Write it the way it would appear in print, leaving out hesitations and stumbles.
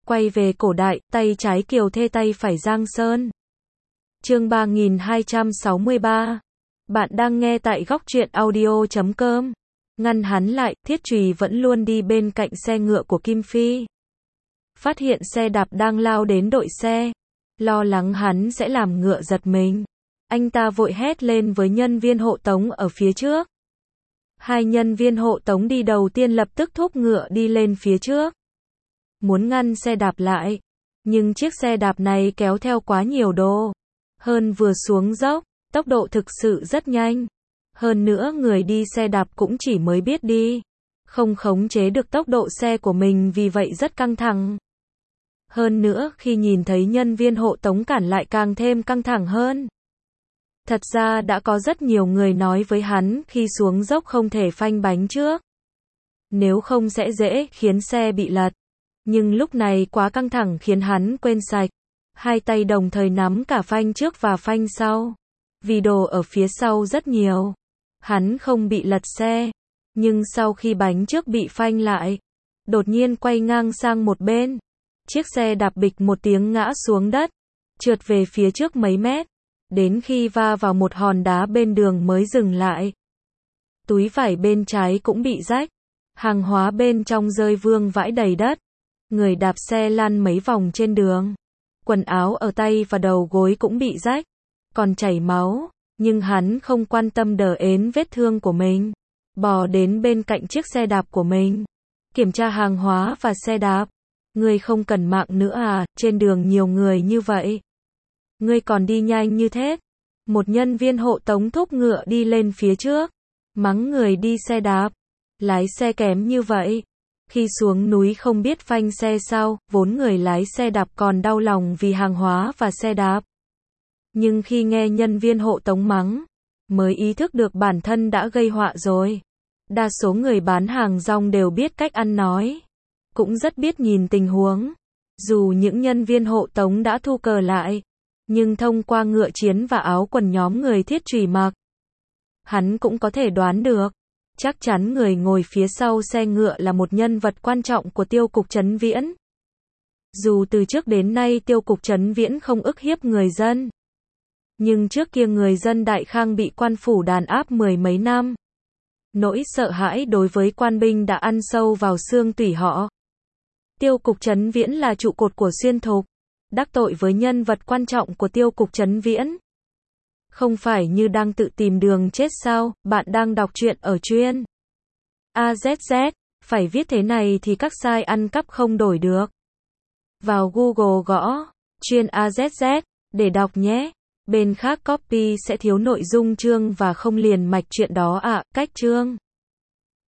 Quay về cổ đại, tay trái Kiều Thê tay phải Giang Sơn. Chương 3263. Bạn đang nghe tại góc truyện audio.com. Ngăn hắn lại, Thiết Trùy vẫn luôn đi bên cạnh xe ngựa của Kim Phi. Phát hiện xe đạp đang lao đến đội xe. Lo lắng hắn sẽ làm ngựa giật mình. Anh ta vội hét lên với nhân viên hộ tống ở phía trước. Hai nhân viên hộ tống đi đầu tiên lập tức thúc ngựa đi lên phía trước. Muốn ngăn xe đạp lại. Nhưng chiếc xe đạp này kéo theo quá nhiều đồ. Hơn vừa xuống dốc, tốc độ thực sự rất nhanh. Hơn nữa người đi xe đạp cũng chỉ mới biết đi. Không khống chế được tốc độ xe của mình vì vậy rất căng thẳng. Hơn nữa khi nhìn thấy nhân viên hộ tống cản lại càng thêm căng thẳng hơn. Thật ra đã có rất nhiều người nói với hắn khi xuống dốc không thể phanh bánh trước. Nếu không sẽ dễ khiến xe bị lật. Nhưng lúc này quá căng thẳng khiến hắn quên sạch. Hai tay đồng thời nắm cả phanh trước và phanh sau. Vì đồ ở phía sau rất nhiều. Hắn không bị lật xe. Nhưng sau khi bánh trước bị phanh lại, đột nhiên quay ngang sang một bên. Chiếc xe đạp bịch một tiếng ngã xuống đất. Trượt về phía trước mấy mét. Đến khi va vào một hòn đá bên đường mới dừng lại. Túi vải bên trái cũng bị rách. Hàng hóa bên trong rơi vương vãi đầy đất. Người đạp xe lăn mấy vòng trên đường. Quần áo ở tay và đầu gối cũng bị rách. Còn chảy máu. Nhưng hắn không quan tâm đờ ến vết thương của mình. Bò đến bên cạnh chiếc xe đạp của mình. Kiểm tra hàng hóa và xe đạp. Ngươi không cần mạng nữa à, trên đường nhiều người như vậy. Ngươi còn đi nhanh như thế. Một nhân viên hộ tống thúc ngựa đi lên phía trước. Mắng người đi xe đạp. Lái xe kém như vậy. Khi xuống núi không biết phanh xe sao, vốn người lái xe đạp còn đau lòng vì hàng hóa và xe đạp. Nhưng khi nghe nhân viên hộ tống mắng, mới ý thức được bản thân đã gây họa rồi. Đa số người bán hàng rong đều biết cách ăn nói. Cũng rất biết nhìn tình huống. Dù những nhân viên hộ tống đã thu cờ lại. Nhưng thông qua ngựa chiến và áo quần nhóm người Thiết Trùy mặc, hắn cũng có thể đoán được. Chắc chắn người ngồi phía sau xe ngựa là một nhân vật quan trọng của Tiêu cục Trấn Viễn. Dù từ trước đến nay Tiêu cục Trấn Viễn không ức hiếp người dân. Nhưng trước kia người dân Đại Khang bị quan phủ đàn áp mười mấy năm. Nỗi sợ hãi đối với quan binh đã ăn sâu vào xương tủy họ. Tiêu cục Trấn Viễn là trụ cột của Xuyên Thục. Đắc tội với nhân vật quan trọng của Tiêu cục Trấn Viễn. Không phải như đang tự tìm đường chết sao, bạn đang đọc truyện ở truyện AZZ, phải viết thế này thì các site ăn cắp không đổi được. Vào Google gõ truyện AZZ để đọc nhé. Bên khác copy sẽ thiếu nội dung chương và không liền mạch truyện đó ạ. Cách chương